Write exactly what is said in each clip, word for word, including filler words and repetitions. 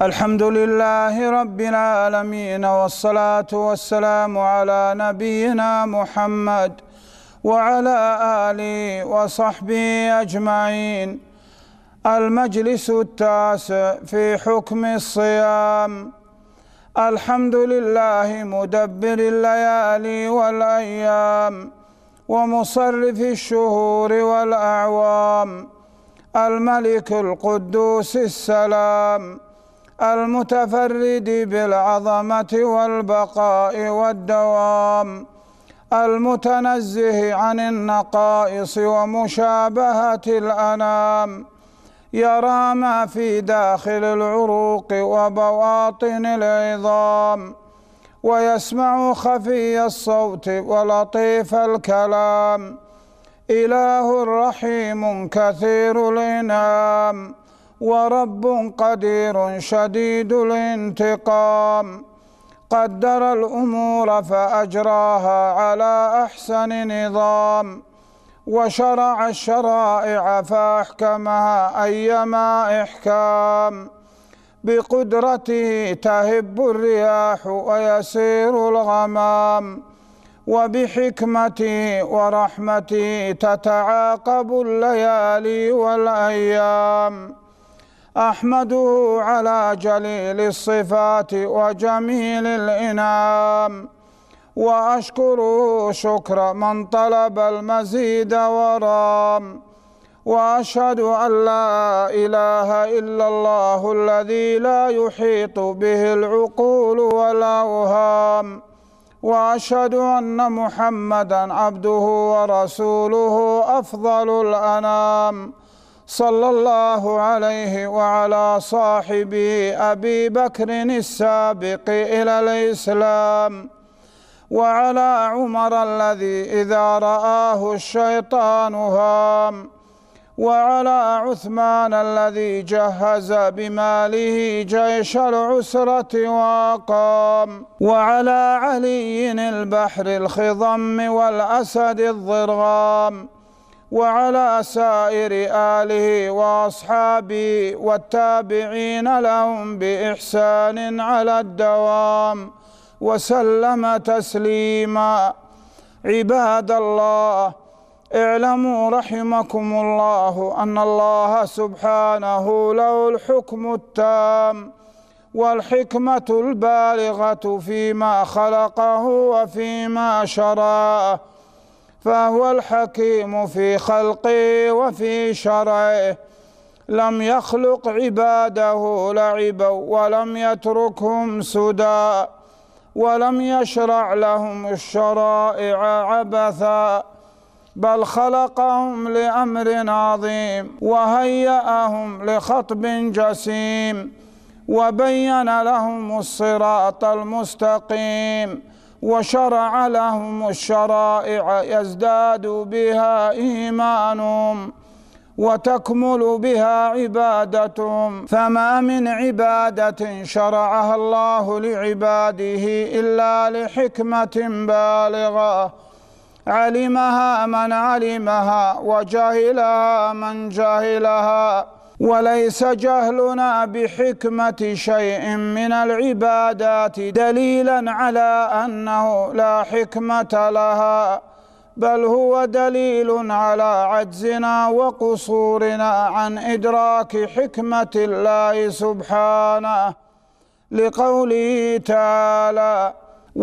الحمد لله رب العالمين، والصلاة والسلام على نبينا محمد وعلى آله وصحبه أجمعين. المجلس التاسع في حكم الصيام. الحمد لله مدبر الليالي والأيام ومصرف الشهور والأعوام، الملك القدوس السلام، المتفرد بالعظمة والبقاء والدوام، المتنزه عن النقائص ومشابهة الأنام، يرى ما في داخل العروق وبواطن العظام، ويسمع خفي الصوت ولطيف الكلام، إله رحيم كثير الإنعام، ورب قدير شديد الانتقام، قدر الأمور فأجراها على أحسن نظام، وشرع الشرائع فأحكمها أيما إحكام، بقدرته تهب الرياح ويسير الغمام، وبحكمته ورحمته تتعاقب الليالي والأيام. أحمده على جليل الصفات وجميل الإنعام، وأشكره شكر من طلب المزيد ورام، وأشهد أن لا إله إلا الله الذي لا يحيط به العقول والأوهام، وأشهد أن محمدًا عبده ورسوله أفضل الأنام، صلى الله عليه وعلى صاحبه أبي بكر السابق إلى الإسلام، وعلى عمر الذي إذا رآه الشيطان هام، وعلى عثمان الذي جهز بماله جيش العسرة وأقام، وعلى علي البحر الخضم والأسد الضرغام، وعلى سائر آله وأصحابه والتابعين لهم بإحسان على الدوام، وسلم تسليما. عباد الله، اعلموا رحمكم الله أن الله سبحانه له الحكم التام والحكمة البالغة فيما خلقه وفيما شرعه، فهو الحكيم في خلقه وفي شرعه، لم يخلق عباده لعبا ولم يتركهم سدى، ولم يشرع لهم الشرائع عبثا، بل خلقهم لأمر عظيم وهيأهم لخطب جسيم، وبين لهم الصراط المستقيم، وشرع لهم الشرائع يزداد بها إيمانهم وتكمل بها عبادتهم. فما من عبادة شرعها الله لعباده إلا لحكمة بالغة علمها من علمها وجهلها من جهلها، وليس جهلنا بحكمة شيء من العبادات دليلا على أنه لا حكمة لها، بل هو دليل على عجزنا وقصورنا عن إدراك حكمة الله سبحانه، لقوله تعالى: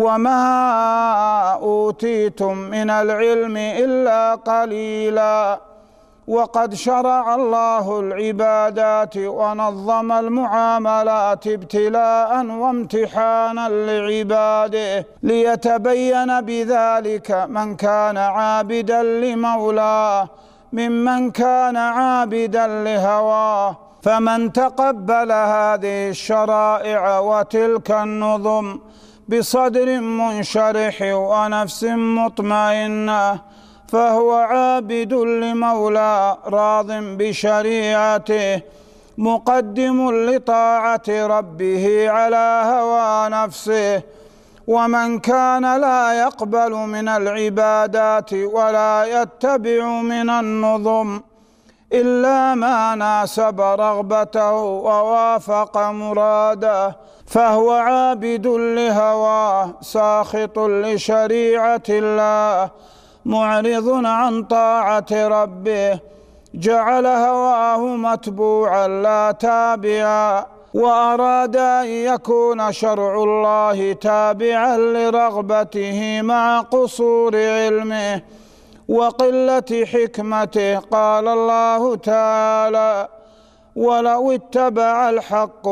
وما أوتيتم من العلم إلا قليلا. وقد شرع الله العبادات ونظم المعاملات ابتلاء وامتحانا لعباده، ليتبين بذلك من كان عابدا لمولاه ممن كان عابدا لهواه. فمن تقبل هذه الشرائع وتلك النظم بصدر منشرح ونفس مطمئنة فهو عابد لمولاه راض بشريعته، مقدم لطاعة ربه على هوى نفسه. ومن كان لا يقبل من العبادات ولا يتبع من النظم إلا ما ناسب رغبته ووافق مراده، فهو عابد لهواه ساخط لشريعة الله معرض عن طاعة ربه، جعل هواه متبوعا لا تابعا، وأراد أن يكون شرع الله تابعا لرغبته مع قصور علمه وقلة حكمته. قال الله تعالى: ولو اتبع الحق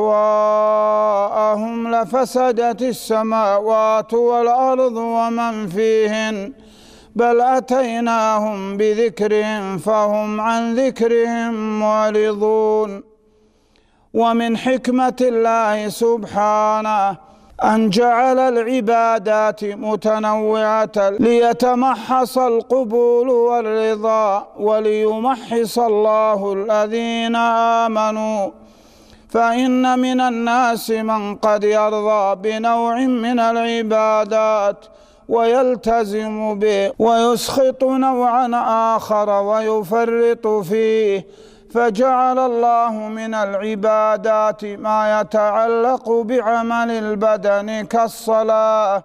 أهواءهم لفسدت السماوات والأرض ومن فيهن، بل أتيناهم بذكرهم فهم عن ذكرهم معرضون. ومن حكمة الله سبحانه أن جعل العبادات متنوعة ليتمحص القبول والرضا، وليمحص الله الذين آمنوا، فإن من الناس من قد يرضى بنوع من العبادات ويلتزم به، ويسخط نوعا آخر ويفرط فيه، فجعل الله من العبادات ما يتعلق بعمل البدن كالصلاة،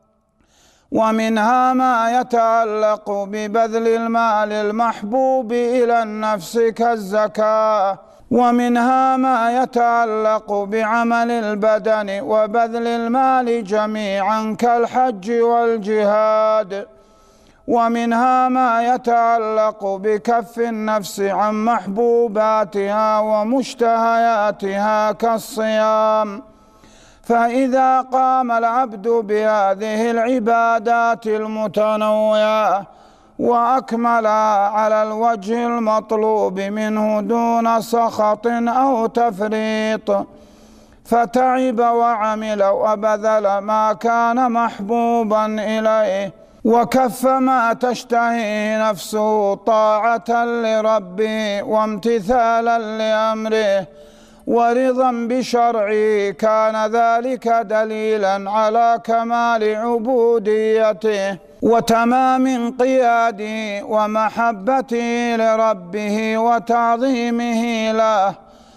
ومنها ما يتعلق ببذل المال المحبوب إلى النفس كالزكاة، ومنها ما يتعلق بعمل البدن وبذل المال جميعا كالحج والجهاد، ومنها ما يتعلق بكف النفس عن محبوباتها ومشتهياتها كالصيام. فإذا قام العبد بهذه العبادات المتنوعة وأكملها على الوجه المطلوب منه دون سخط أو تفريط، فتعب وعمل وبذل ما كان محبوبا إليه وكف ما تشتهي نفسه طاعة لربه وامتثالا لأمره ورضا بشرعه، كان ذلك دليلا على كمال عبوديته وتمام انقياده ومحبته لربه وتعظيمه له،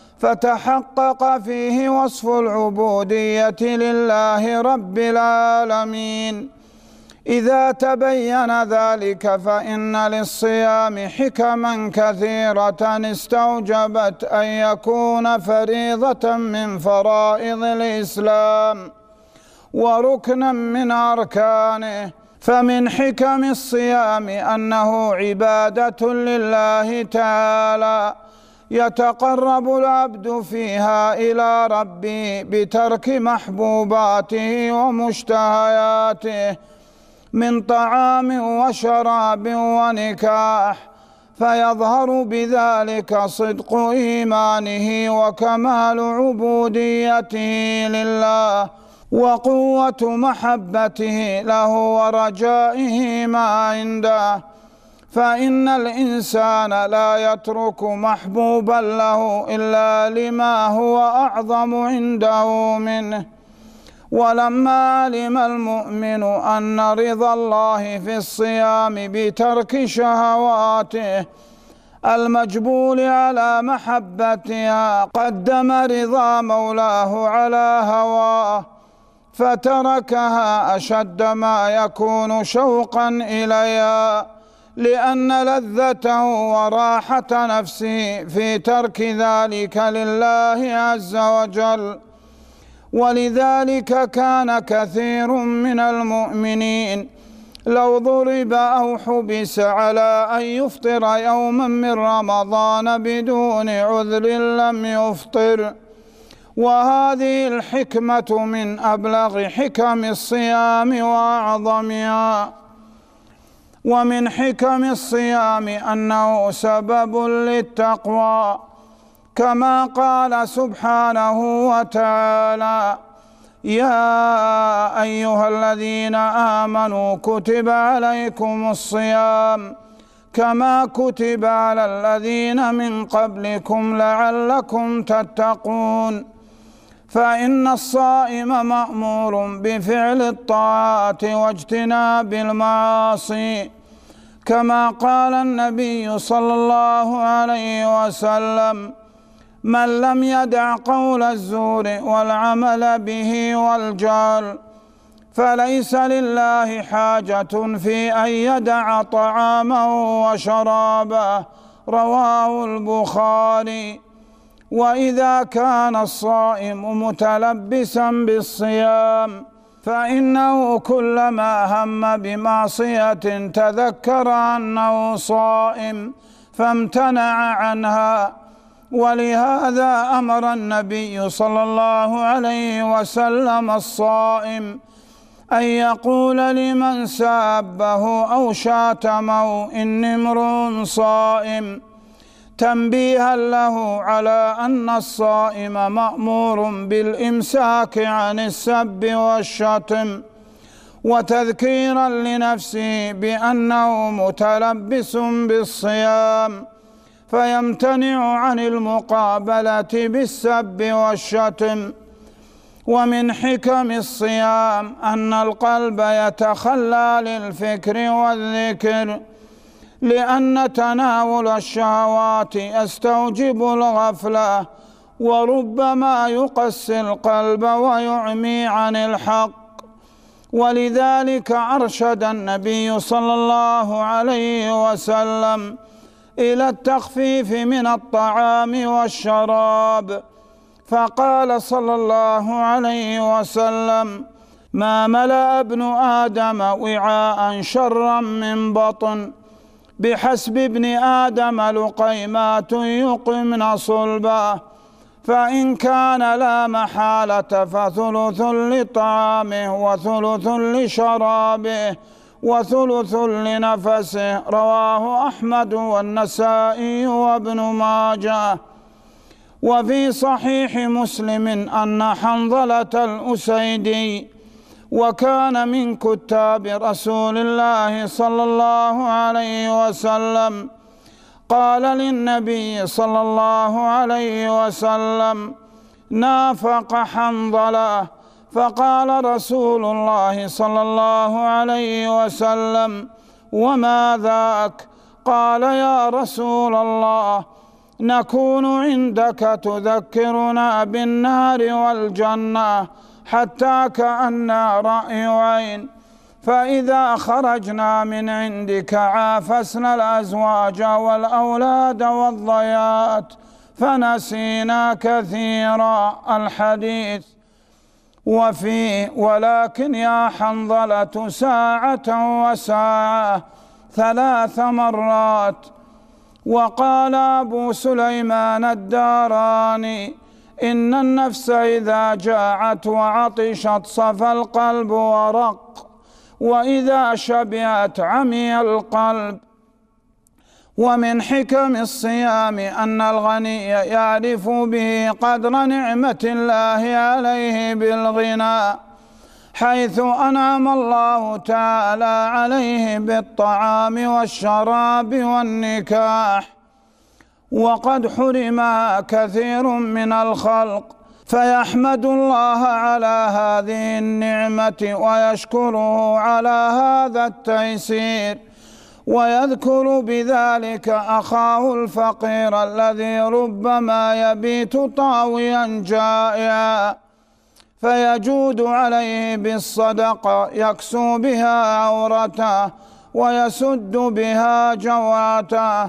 فتحقق فيه وصف العبودية لله رب العالمين. إذا تبين ذلك فإن للصيام حكما كثيرة استوجبت أن يكون فريضة من فرائض الإسلام وركنا من أركانه. فمن حكم الصيام أنه عبادة لله تعالى يتقرب العبد فيها إلى ربه بترك محبوباته ومشتهياته من طعام وشراب ونكاح، فيظهر بذلك صدق إيمانه وكمال عبوديته لله وقوة محبته له ورجائه ما عنده. فإن الإنسان لا يترك محبوبا له إلا لما هو أعظم عنده منه. ولما علم المؤمن أن رضا الله في الصيام بترك شهواته المجبول على محبتها قدم رضا مولاه على هواه، فتركها أشد ما يكون شوقا إليها، لأن لذته وراحة نفسه في ترك ذلك لله عز وجل. ولذلك كان كثير من المؤمنين لو ضرب أو حبس على أن يفطر يوما من رمضان بدون عذر لم يفطر. وهذه الحكمة من أبلغ حكم الصيام وأعظمها. ومن حكم الصيام أنه سبب للتقوى، كما قال سبحانه وتعالى: يا أيها الذين آمنوا كتب عليكم الصيام كما كتب على الذين من قبلكم لعلكم تتقون. فإن الصائم مأمور بفعل الطاعات واجتناب المعاصي، كما قال النبي صلى الله عليه وسلم: من لم يدع قول الزور والعمل به والجهل فليس لله حاجة في أن يدع طعامه وشرابه. رواه البخاري. وإذا كان الصائم متلبسا بالصيام فإنه كلما هم بمعصية تذكر أنه صائم فامتنع عنها. ولهذا أمر النبي صلى الله عليه وسلم الصائم أن يقول لمن سابه أو شاتمه: إني امرؤ صائم، تنبيها له على أن الصائم مأمور بالإمساك عن السب والشتم، وتذكيرا لنفسه بأنه متلبس بالصيام فيمتنع عن المقابلة بالسب والشتم. ومن حكم الصيام أن القلب يتخلى للفكر والذكر، لأن تناول الشهوات يستوجب الغفلة، وربما يقسي القلب ويعمي عن الحق. ولذلك أرشد النبي صلى الله عليه وسلم إلى التخفيف من الطعام والشراب، فقال صلى الله عليه وسلم: ما ملأ ابن آدم وعاء شرا من بطن، بحسب ابن آدم لقيمات يقمن صلبه، فإن كان لا محالة فثلث لطعامه وثلث لشرابه وثلث لنفسه. رواه أحمد والنسائي وابن ماجه. وفي صحيح مسلم أن حنظلة الأسيدي، وكان من كتاب رسول الله صلى الله عليه وسلم، قال للنبي صلى الله عليه وسلم: نافق حنظلة، فقال رسول الله صلى الله عليه وسلم: وما ذاك؟ قال: يا رسول الله، نكون عندك تذكرنا بالنار والجنة حتى كأننا رأي عين، فإذا خرجنا من عندك عافسنا الأزواج والأولاد والضيات فنسينا كثيرا. الحديث. وفي: ولكن يا حنظلة ساعة وساعة ثلاث مرات. وقال أبو سليمان الداراني: إن النفس إذا جاعت وعطشت صفى القلب ورق، وإذا شبعت عمي القلب. ومن حكم الصيام أن الغني يعرف به قدر نعمة الله عليه بالغنى، حيث أنعم الله تعالى عليه بالطعام والشراب والنكاح، وقد حرمها كثير من الخلق، فيحمد الله على هذه النعمة ويشكره على هذا التيسير، ويذكر بذلك أخاه الفقير الذي ربما يبيت طاويا جائعا، فيجود عليه بالصدقة يكسو بها عورته ويسد بها جوعته.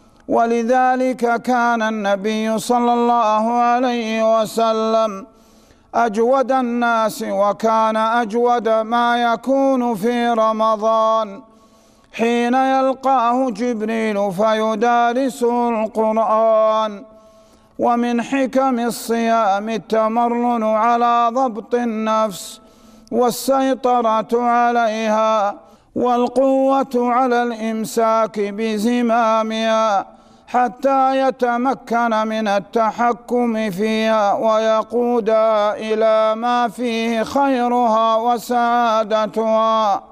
ولذلك كان النبي صلى الله عليه وسلم أجود الناس، وكان أجود ما يكون في رمضان حين يلقاه جبريل فيدارسه القرآن. ومن حكم الصيام التمرن على ضبط النفس والسيطرة عليها، والقوة على الإمساك بزمامها حتى يتمكن من التحكم فيها ويقودها إلى ما فيه خيرها وسعادتها.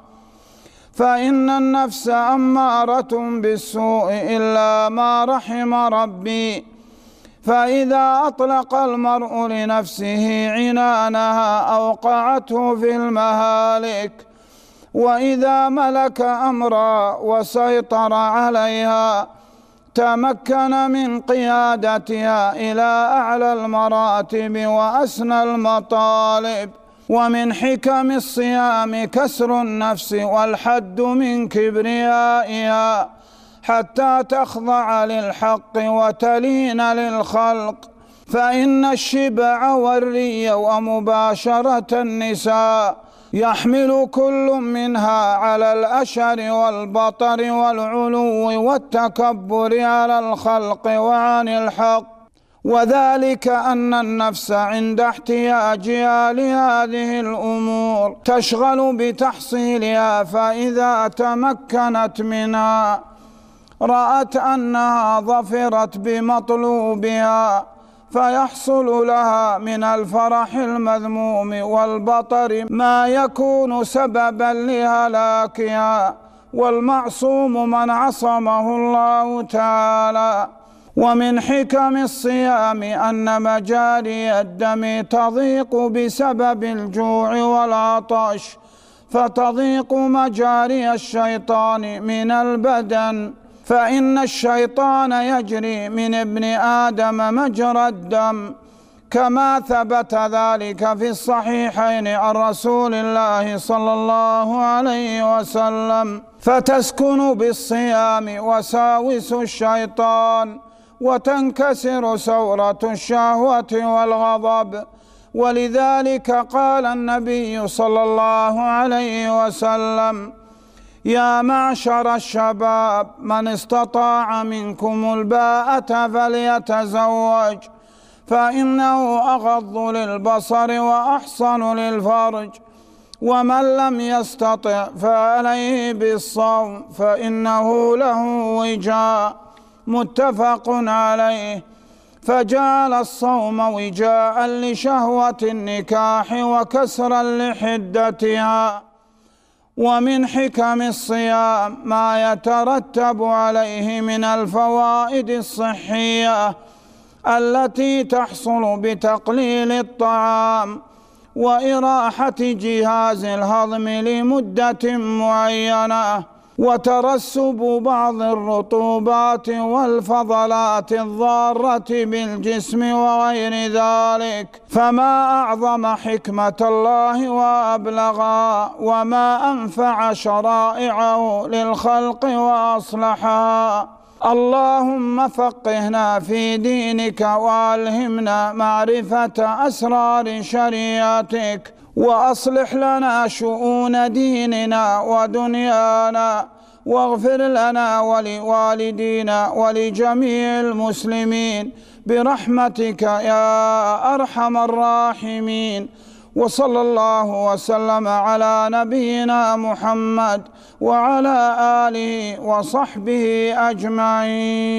فإن النفس أمارة بالسوء إلا ما رحم ربي، فإذا أطلق المرء لنفسه عنانها أوقعته في المهالك، وإذا ملك أمرا وسيطر عليها تمكن من قيادتها إلى أعلى المراتب وأسنى المطالب. ومن حكم الصيام كسر النفس والحد من كبريائها حتى تخضع للحق وتلين للخلق، فإن الشبع والري ومباشرة النساء يحمل كل منها على الأشر والبطر والعلو والتكبر على الخلق وعن الحق، وذلك أن النفس عند احتياجها لهذه الأمور تشغل بتحصيلها، فإذا تمكنت منها رأت أنها ظفرت بمطلوبها فيحصل لها من الفرح المذموم والبطر ما يكون سببا لهلاكها، والمعصوم من عصمه الله تعالى. ومن حكم الصيام أن مجاري الدم تضيق بسبب الجوع والعطش، فتضيق مجاري الشيطان من البدن، فإن الشيطان يجري من ابن آدم مجرى الدم، كما ثبت ذلك في الصحيحين عن رسول الله صلى الله عليه وسلم. فتسكن بالصيام وساوس الشيطان، وتنكسر سورة الشهوة والغضب. ولذلك قال النبي صلى الله عليه وسلم: يا معشر الشباب من استطاع منكم الباءة فليتزوج، فإنه أغض للبصر وأحصن للفرج، ومن لم يستطع فعليه بالصوم فإنه له وجاء، متفق عليه. فجعل الصوم وجاء لشهوة النكاح وكسرا لحدتها. ومن حكم الصيام ما يترتب عليه من الفوائد الصحية التي تحصل بتقليل الطعام وإراحة جهاز الهضم لمدة معينة، وترسب بعض الرطوبات والفضلات الضارة بالجسم وغير ذلك. فما أعظم حكمة الله وأبلغها، وما أنفع شرائعه للخلق وأصلحها. اللهم فقهنا في دينك وألهمنا معرفة أسرار شريعتك، وأصلح لنا شؤون ديننا ودنيانا، واغفر لنا ولوالدينا ولجميع المسلمين برحمتك يا أرحم الراحمين. وصلى الله وسلم على نبينا محمد وعلى آله وصحبه أجمعين.